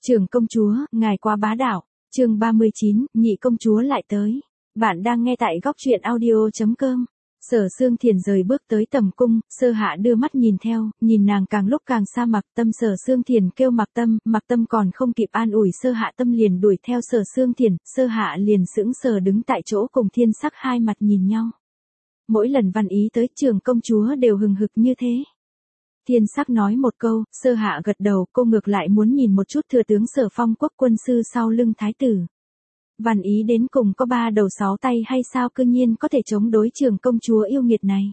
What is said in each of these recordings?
Trưởng công chúa, ngài quá bá đạo. Chương 39, nhị công chúa lại tới. Bạn đang nghe tại góc truyện audio.com. Sở Sương Thiền rời bước tới tầm cung, Sơ Hạ đưa mắt nhìn theo, nhìn nàng càng lúc càng xa Mặc Tâm. Sở Sương Thiền kêu Mặc Tâm còn không kịp an ủi Sơ Hạ Tâm liền đuổi theo Sở Sương Thiền, Sơ Hạ liền sững sờ đứng tại chỗ cùng Thiên Sắc hai mặt nhìn nhau. Mỗi lần Văn Ý tới Trưởng công chúa đều hừng hực như thế. Thiên Sắc nói một câu, Sơ Hạ gật đầu, cô ngược lại muốn nhìn một chút thừa tướng Sở Phong quốc quân sư sau lưng thái tử. Văn Ý đến cùng có 3 đầu 6 tay hay sao cư nhiên có thể chống đối Trưởng công chúa yêu nghiệt này.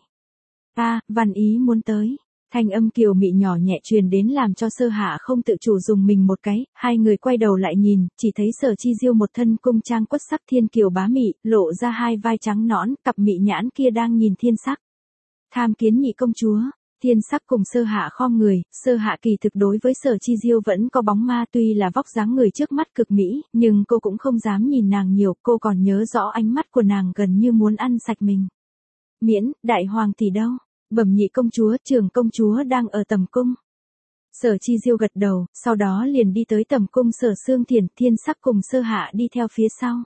Văn Ý muốn tới. Thanh âm kiều mị nhỏ nhẹ truyền đến làm cho Sơ Hạ không tự chủ dùng mình một cái, hai người quay đầu lại nhìn, chỉ thấy Sở Chi Diêu một thân cung trang quất sắc thiên kiều bá mị, lộ ra hai vai trắng nõn, cặp mị nhãn kia đang nhìn Thiên Sắc. Tham kiến nhị công chúa. Thiên Sắc cùng Sơ Hạ khom người, Sơ Hạ kỳ thực đối với Sở Chi Diêu vẫn có bóng ma, tuy là vóc dáng người trước mắt cực mỹ, nhưng cô cũng không dám nhìn nàng nhiều, cô còn nhớ rõ ánh mắt của nàng gần như muốn ăn sạch mình. Miễn, đại hoàng tỷ đâu? Bẩm nhị công chúa, Trưởng công chúa đang ở tầm cung. Sở Chi Diêu gật đầu, sau đó liền đi tới tầm cung Sở Sương Thiền, Thiên Sắc cùng Sơ Hạ đi theo phía sau.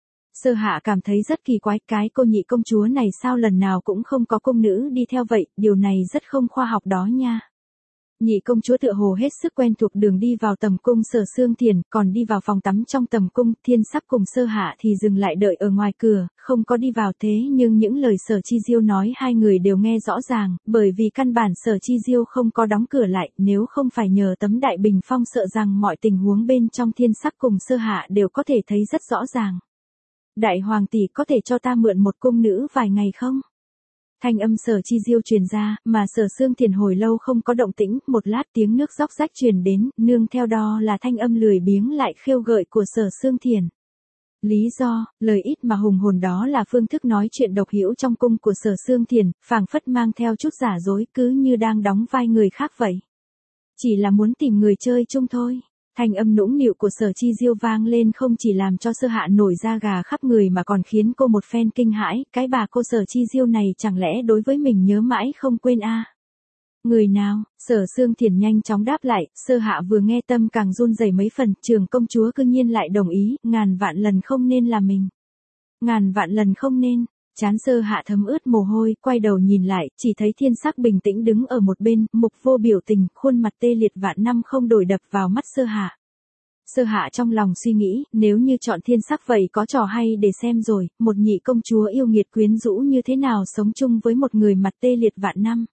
Sơ Hạ cảm thấy rất kỳ quái, cái cô nhị công chúa này sao lần nào cũng không có công nữ đi theo vậy, điều này rất không khoa học đó nha. Nhị công chúa tựa hồ hết sức quen thuộc đường đi vào tầm cung Sở Sương Thiền, còn đi vào phòng tắm trong tầm cung. Thiên Sắc cùng Sơ Hạ thì dừng lại đợi ở ngoài cửa, không có đi vào, thế nhưng những lời Sở Chi Diêu nói hai người đều nghe rõ ràng, bởi vì căn bản Sở Chi Diêu không có đóng cửa lại, nếu không phải nhờ tấm đại bình phong sợ rằng mọi tình huống bên trong Thiên Sắc cùng Sơ Hạ đều có thể thấy rất rõ ràng. Đại hoàng tỷ có thể cho ta mượn một cung nữ vài ngày không? Thanh âm Sở Chi Diêu truyền ra, mà Sở Sương Thiền hồi lâu không có động tĩnh, một lát tiếng nước róc rách truyền đến, nương theo đó là thanh âm lười biếng lại khiêu gợi của Sở Sương Thiền. Lý do, lời ít mà hùng hồn đó là phương thức nói chuyện độc hữu trong cung của Sở Sương Thiền, phảng phất mang theo chút giả dối, cứ như đang đóng vai người khác vậy. Chỉ là muốn tìm người chơi chung thôi. Thanh âm nũng nịu của Sở Chi Diêu vang lên không chỉ làm cho Sơ Hạ nổi da gà khắp người mà còn khiến cô một phen kinh hãi, cái bà cô Sở Chi Diêu này chẳng lẽ đối với mình nhớ mãi không quên a? Người nào? Sở Sương Thiền nhanh chóng đáp lại, Sơ Hạ vừa nghe tâm càng run rẩy mấy phần, Trưởng công chúa cư nhiên lại đồng ý, ngàn vạn lần không nên là mình. Ngàn vạn lần không nên. Trán Sơ Hạ thấm ướt mồ hôi, quay đầu nhìn lại, chỉ thấy Thiên Sắc bình tĩnh đứng ở một bên, mục vô biểu tình, khuôn mặt tê liệt vạn năm không đổi đập vào mắt Sơ Hạ. Sơ Hạ trong lòng suy nghĩ, nếu như chọn Thiên Sắc vậy có trò hay để xem rồi, một nhị công chúa yêu nghiệt quyến rũ như thế nào sống chung với một người mặt tê liệt vạn năm.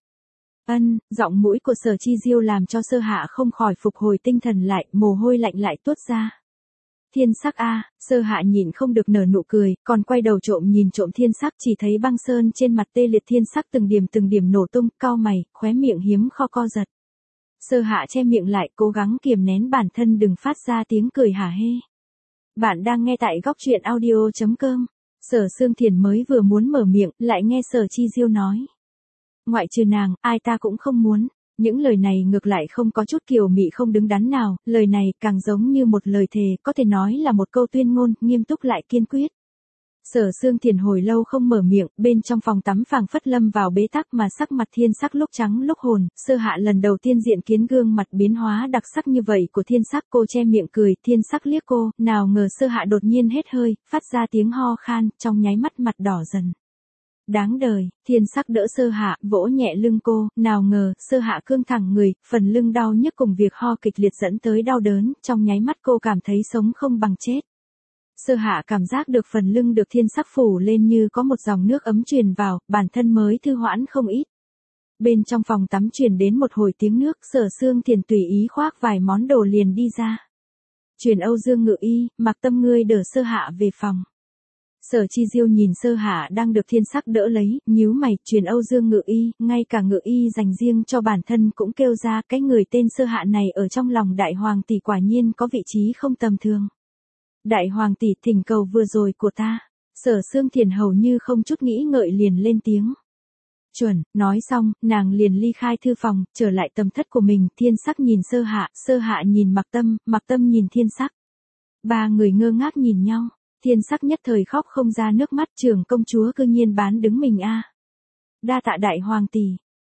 Giọng mũi của Sở Chi Diêu làm cho Sơ Hạ không khỏi phục hồi tinh thần lại, mồ hôi lạnh lại tuốt ra. Thiên Sắc a, Sơ Hạ nhìn không được nở nụ cười, còn quay đầu nhìn trộm Thiên Sắc, chỉ thấy băng sơn trên mặt tê liệt Thiên Sắc từng điểm nổ tung, cau mày, khóe miệng hiếm kho co giật. Sơ Hạ che miệng lại, cố gắng kiềm nén bản thân đừng phát ra tiếng cười hả hê. Bạn đang nghe tại góc truyện audio.com. Sở Sương Thiền mới vừa muốn mở miệng, lại nghe Sở Chi Diêu nói. Ngoại trừ nàng, ai ta cũng không muốn. Những lời này ngược lại không có chút kiều mị không đứng đắn nào, lời này càng giống như một lời thề, có thể nói là một câu tuyên ngôn, nghiêm túc lại kiên quyết. Sở Sương Thiền hồi lâu không mở miệng, bên trong phòng tắm phảng phất lâm vào bế tắc mà sắc mặt Thiên Sắc lúc trắng lúc hồn, Sơ Hạ lần đầu tiên diện kiến gương mặt biến hóa đặc sắc như vậy của Thiên Sắc, cô che miệng cười, Thiên Sắc liếc cô, nào ngờ Sơ Hạ đột nhiên hết hơi, phát ra tiếng ho khan, trong nháy mắt mặt đỏ dần. Đáng đời, Thiên Sắc đỡ Sơ Hạ, vỗ nhẹ lưng cô, nào ngờ, Sơ Hạ cương thẳng người, phần lưng đau nhức cùng việc ho kịch liệt dẫn tới đau đớn, trong nháy mắt cô cảm thấy sống không bằng chết. Sơ Hạ cảm giác được phần lưng được Thiên Sắc phủ lên như có một dòng nước ấm truyền vào, bản thân mới thư hoãn không ít. Bên trong phòng tắm truyền đến một hồi tiếng nước, Sở Sương Thiền tùy ý khoác vài món đồ liền đi ra. Truyền Âu Dương Ngự Y, Mặc Tâm ngươi đỡ Sơ Hạ về phòng. Sở Chi Diêu nhìn Sơ Hạ đang được Thiên Sắc đỡ lấy, nhíu mày, truyền Âu Dương Ngự Y, ngay cả Ngự Y dành riêng cho bản thân cũng kêu ra, cái người tên Sơ Hạ này ở trong lòng đại hoàng tỷ quả nhiên có vị trí không tầm thường. Đại hoàng tỷ, thỉnh cầu vừa rồi của ta. Sở Sương Thiền hầu như không chút nghĩ ngợi liền lên tiếng. Chuẩn, nói xong, nàng liền ly khai thư phòng, trở lại tầm thất của mình, Thiên Sắc nhìn Sơ Hạ nhìn Mặc Tâm nhìn Thiên Sắc. Ba người ngơ ngác nhìn nhau. Thiên Sắc nhất thời khóc không ra nước mắt, Trưởng công chúa cư nhiên bán đứng mình a. Đa tạ đại hoàng tỷ.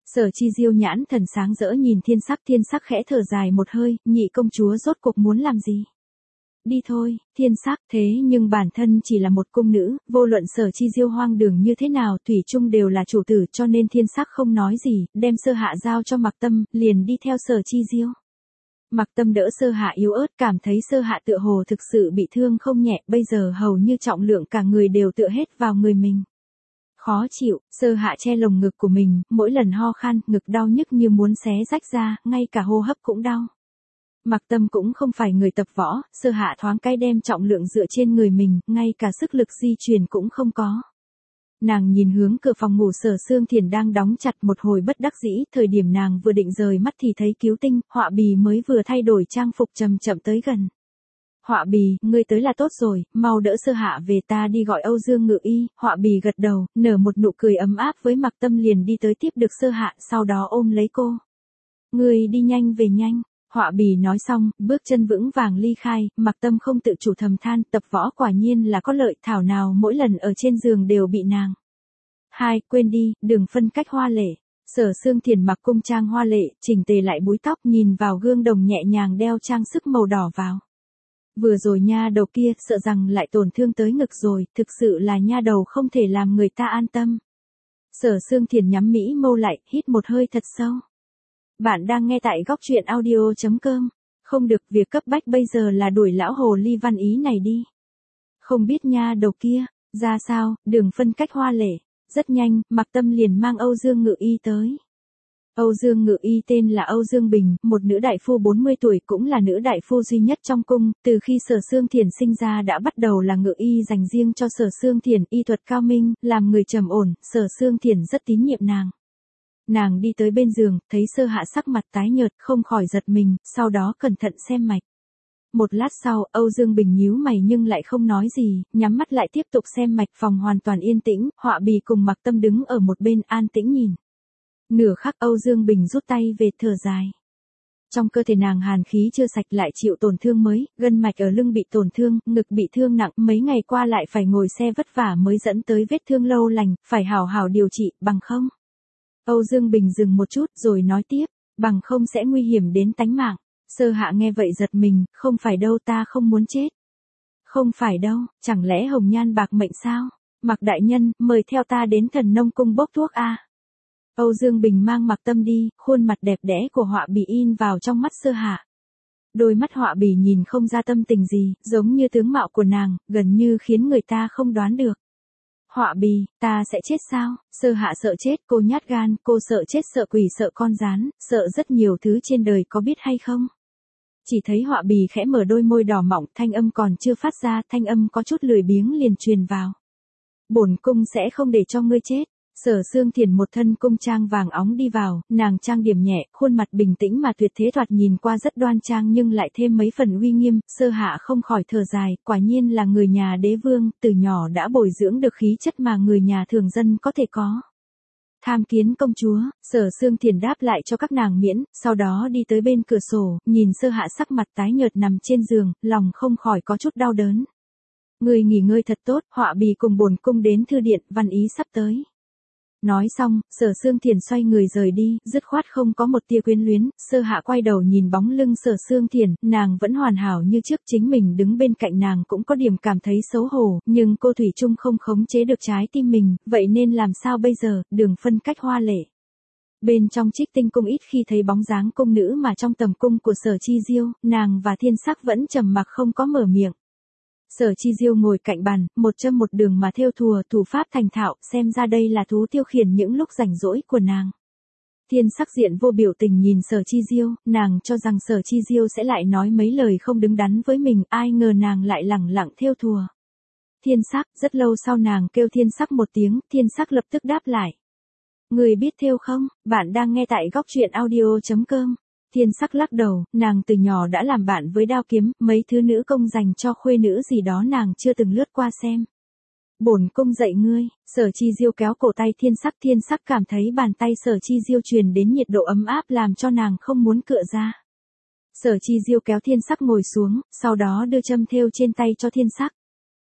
Sở Chi Diêu nhãn thần sáng rỡ nhìn Thiên Sắc khẽ thở dài một hơi, nhị công chúa rốt cuộc muốn làm gì? Đi thôi, Thiên Sắc, thế nhưng bản thân chỉ là một cung nữ, vô luận Sở Chi Diêu hoang đường như thế nào, thủy chung đều là chủ tử, cho nên Thiên Sắc không nói gì, đem Sơ Hạ giao cho Mạc Tâm, liền đi theo Sở Chi Diêu. Mạc Tâm đỡ Sơ Hạ yếu ớt, cảm thấy Sơ Hạ tựa hồ thực sự bị thương không nhẹ, bây giờ hầu như trọng lượng cả người đều tựa hết vào người mình. Khó chịu, Sơ Hạ che lồng ngực của mình, mỗi lần ho khan, ngực đau nhức như muốn xé rách ra, ngay cả hô hấp cũng đau. Mạc Tâm cũng không phải người tập võ, Sơ Hạ thoáng cái đem trọng lượng dựa trên người mình, ngay cả sức lực di chuyển cũng không có. Nàng nhìn hướng cửa phòng ngủ Sở Sương Thiền đang đóng chặt, một hồi bất đắc dĩ, thời điểm nàng vừa định rời mắt thì thấy Cứu Tinh, Họa Bì mới vừa thay đổi trang phục chậm chậm tới gần. Họa Bì, ngươi tới là tốt rồi, mau đỡ Sơ Hạ về, ta đi gọi Âu Dương Ngự Y. Họa Bì gật đầu, nở một nụ cười ấm áp với Mạc Tâm, liền đi tới tiếp được Sơ Hạ, sau đó ôm lấy cô. Ngươi đi nhanh về nhanh. Họa Bì nói xong, bước chân vững vàng ly khai, Mạc Tâm không tự chủ thầm than, tập võ quả nhiên là có lợi, thảo nào mỗi lần ở trên giường đều bị nàng. Quên đi, đừng phân cách hoa lệ. Sở Sương Thiền mặc cung trang hoa lệ, chỉnh tề lại búi tóc, nhìn vào gương đồng nhẹ nhàng đeo trang sức màu đỏ vào. Vừa rồi nha đầu kia, sợ rằng lại tổn thương tới ngực rồi, thực sự là nha đầu không thể làm người ta an tâm. Sở Sương Thiền nhắm mỹ mâu lại, hít một hơi thật sâu. Bạn đang nghe tại góc truyện audio.com. Không được, việc cấp bách bây giờ là đuổi lão hồ ly Văn Ý này đi. Không biết nha đầu kia, ra sao, đừng phân cách hoa lệ. Rất nhanh, Mạc Tâm liền mang Âu Dương Ngự Y tới. Âu Dương Ngự Y tên là Âu Dương Bình, một nữ đại phu 40 tuổi, cũng là nữ đại phu duy nhất trong cung, từ khi Sở Sương Thiền sinh ra đã bắt đầu là Ngự Y dành riêng cho Sở Sương Thiền, y thuật cao minh, làm người trầm ổn, Sở Sương Thiền rất tín nhiệm nàng. Nàng đi tới bên giường, thấy Sơ Hạ sắc mặt tái nhợt, không khỏi giật mình, sau đó cẩn thận xem mạch. Một lát sau, Âu Dương Bình nhíu mày nhưng lại không nói gì, nhắm mắt lại tiếp tục xem mạch, phòng hoàn toàn yên tĩnh, Họa Bì cùng Mạc Tâm đứng ở một bên an tĩnh nhìn. Nửa khắc Âu Dương Bình rút tay về, thở dài. Trong cơ thể nàng hàn khí chưa sạch, lại chịu tổn thương mới, gân mạch ở lưng bị tổn thương, ngực bị thương nặng, mấy ngày qua lại phải ngồi xe vất vả mới dẫn tới vết thương lâu lành, phải hảo hảo điều trị, bằng không. Âu Dương Bình dừng một chút rồi nói tiếp, bằng không sẽ nguy hiểm đến tánh mạng. Sơ Hạ nghe vậy giật mình, không phải đâu, ta không muốn chết. Không phải đâu, chẳng lẽ hồng nhan bạc mệnh sao? Mạc đại nhân, mời theo ta đến Thần Nông cung bốc thuốc a. Âu Dương Bình mang Mạc Tâm đi, khuôn mặt đẹp đẽ của Họa Bì in vào trong mắt Sơ Hạ. Đôi mắt Họa Bì nhìn không ra tâm tình gì, giống như tướng mạo của nàng, gần như khiến người ta không đoán được. Họa Bì, ta sẽ chết sao? Sơ Hạ sợ chết, cô nhát gan, cô sợ chết, sợ quỷ, sợ con gián, sợ rất nhiều thứ trên đời, có biết hay không? Chỉ thấy Họa Bì khẽ mở đôi môi đỏ mọng, thanh âm còn chưa phát ra, thanh âm có chút lười biếng liền truyền vào. Bổn cung sẽ không để cho ngươi chết. Sở Sương Thiền một thân cung trang vàng óng đi vào, nàng trang điểm nhẹ, khuôn mặt bình tĩnh mà tuyệt thế, thoạt nhìn qua rất đoan trang nhưng lại thêm mấy phần uy nghiêm. Sơ Hạ không khỏi thở dài, quả nhiên là người nhà đế vương, từ nhỏ đã bồi dưỡng được khí chất mà người nhà thường dân có thể có. Tham kiến công chúa. Sở Sương Thiền đáp lại cho các nàng miễn, sau đó đi tới bên cửa sổ, nhìn Sơ Hạ sắc mặt tái nhợt nằm trên giường, lòng không khỏi có chút đau đớn. Người nghỉ ngơi thật tốt, Họa Bì cùng bổn cung đến thư điện, Văn Ý sắp tới. Nói xong, Sở Sương Thiền xoay người rời đi, dứt khoát không có một tia quyến luyến. Sơ Hạ quay đầu nhìn bóng lưng Sở Sương Thiền, nàng vẫn hoàn hảo như trước, chính mình đứng bên cạnh nàng cũng có điểm cảm thấy xấu hổ, nhưng cô thủy chung không khống chế được trái tim mình, vậy nên làm sao bây giờ, đường phân cách hoa lệ. Bên trong Trích Tinh cung ít khi thấy bóng dáng cung nữ, mà trong tầm cung của Sở Chi Diêu, nàng và Thiên Sắc vẫn trầm mặc không có mở miệng. Sở Chi Diêu ngồi cạnh bàn, một châm một đường mà thêu thùa, thủ pháp thành thạo, xem ra đây là thú tiêu khiển những lúc rảnh rỗi của nàng. Thiên Sắc diện vô biểu tình nhìn Sở Chi Diêu, nàng cho rằng Sở Chi Diêu sẽ lại nói mấy lời không đứng đắn với mình, ai ngờ nàng lại lẳng lặng thêu thùa. Thiên Sắc, rất lâu sau nàng kêu Thiên Sắc một tiếng, Thiên Sắc lập tức đáp lại. Người biết thêu không? Bạn đang nghe tại góc truyện audio.com. Thiên Sắc lắc đầu, nàng từ nhỏ đã làm bạn với đao kiếm, mấy thứ nữ công dành cho khuê nữ gì đó nàng chưa từng lướt qua xem. Bổn cung dạy ngươi. Sở Chi Diêu kéo cổ tay Thiên Sắc cảm thấy bàn tay Sở Chi Diêu truyền đến nhiệt độ ấm áp làm cho nàng không muốn cựa ra. Sở Chi Diêu kéo Thiên Sắc ngồi xuống, sau đó đưa châm thêu trên tay cho Thiên Sắc.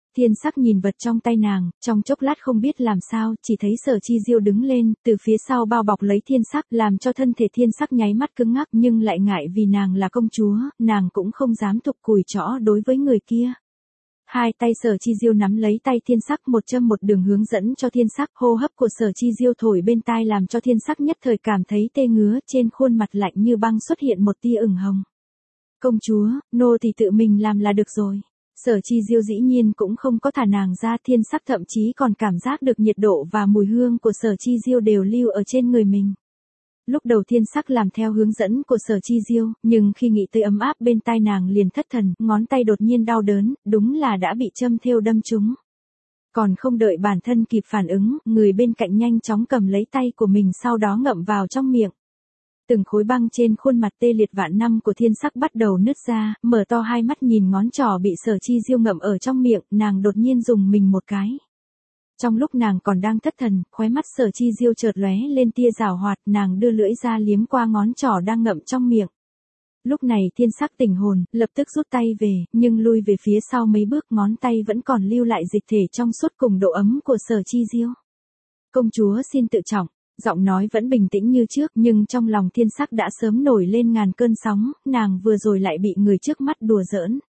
Thiên sắc nhìn vật trong tay nàng, trong chốc lát không biết làm sao, chỉ thấy Sở Chi Diêu đứng lên, từ phía sau bao bọc lấy thiên sắc, làm cho thân thể thiên sắc nháy mắt cứng ngắc, nhưng lại ngại vì nàng là công chúa, nàng cũng không dám tục cùi chõ đối với người kia. Hai tay Sở Chi Diêu nắm lấy tay thiên sắc, một châm một đường hướng dẫn cho thiên sắc, hô hấp của Sở Chi Diêu thổi bên tai làm cho thiên sắc nhất thời cảm thấy tê ngứa, trên khuôn mặt lạnh như băng xuất hiện một tia ửng hồng. Công chúa, nô thì tự mình làm là được rồi. Sở Chi Diêu dĩ nhiên cũng không có thả nàng ra, thiên sắc thậm chí còn cảm giác được nhiệt độ và mùi hương của Sở Chi Diêu đều lưu ở trên người mình. Lúc đầu thiên sắc làm theo hướng dẫn của Sở Chi Diêu, nhưng khi nghĩ tới ấm áp bên tai nàng liền thất thần, ngón tay đột nhiên đau đớn, đúng là đã bị châm thêu đâm trúng. Còn không đợi bản thân kịp phản ứng, người bên cạnh nhanh chóng cầm lấy tay của mình sau đó ngậm vào trong miệng. Từng khối băng trên khuôn mặt tê liệt vạn năm của thiên sắc bắt đầu nứt ra, mở to hai mắt nhìn ngón trỏ bị Sở Chi Diêu ngậm ở trong miệng, nàng đột nhiên dùng mình một cái. Trong lúc nàng còn đang thất thần, khóe mắt Sở Chi Diêu chợt lóe lên tia giảo hoạt, nàng đưa lưỡi ra liếm qua ngón trỏ đang ngậm trong miệng. Lúc này thiên sắc tỉnh hồn, lập tức rút tay về, nhưng lui về phía sau mấy bước, ngón tay vẫn còn lưu lại dịch thể trong suốt cùng độ ấm của Sở Chi Diêu. Công chúa xin tự trọng. Giọng nói vẫn bình tĩnh như trước, nhưng trong lòng thiên sắc đã sớm nổi lên ngàn cơn sóng, nàng vừa rồi lại bị người trước mắt đùa giỡn.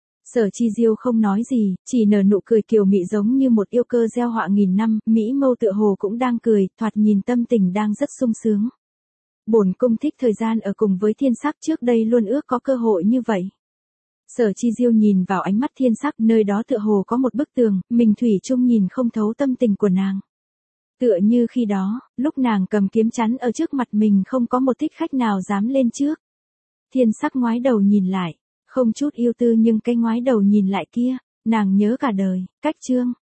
Sở Chi Diêu không nói gì, chỉ nở nụ cười kiều mị giống như một yêu cơ gieo họa nghìn năm, mỹ mâu tựa hồ cũng đang cười, thoạt nhìn tâm tình đang rất sung sướng. Bổn cung thích thời gian ở cùng với thiên sắc, trước đây luôn ước có cơ hội như vậy. Sở Chi Diêu nhìn vào ánh mắt thiên sắc, nơi đó tựa hồ có một bức tường, mình thủy chung nhìn không thấu tâm tình của nàng. Tựa như khi đó, lúc nàng cầm kiếm chắn ở trước mặt mình không có một thích khách nào dám lên trước. Thiên sắc ngoái đầu nhìn lại, không chút yêu tư nhưng cái ngoái đầu nhìn lại kia, nàng nhớ cả đời, cách chương.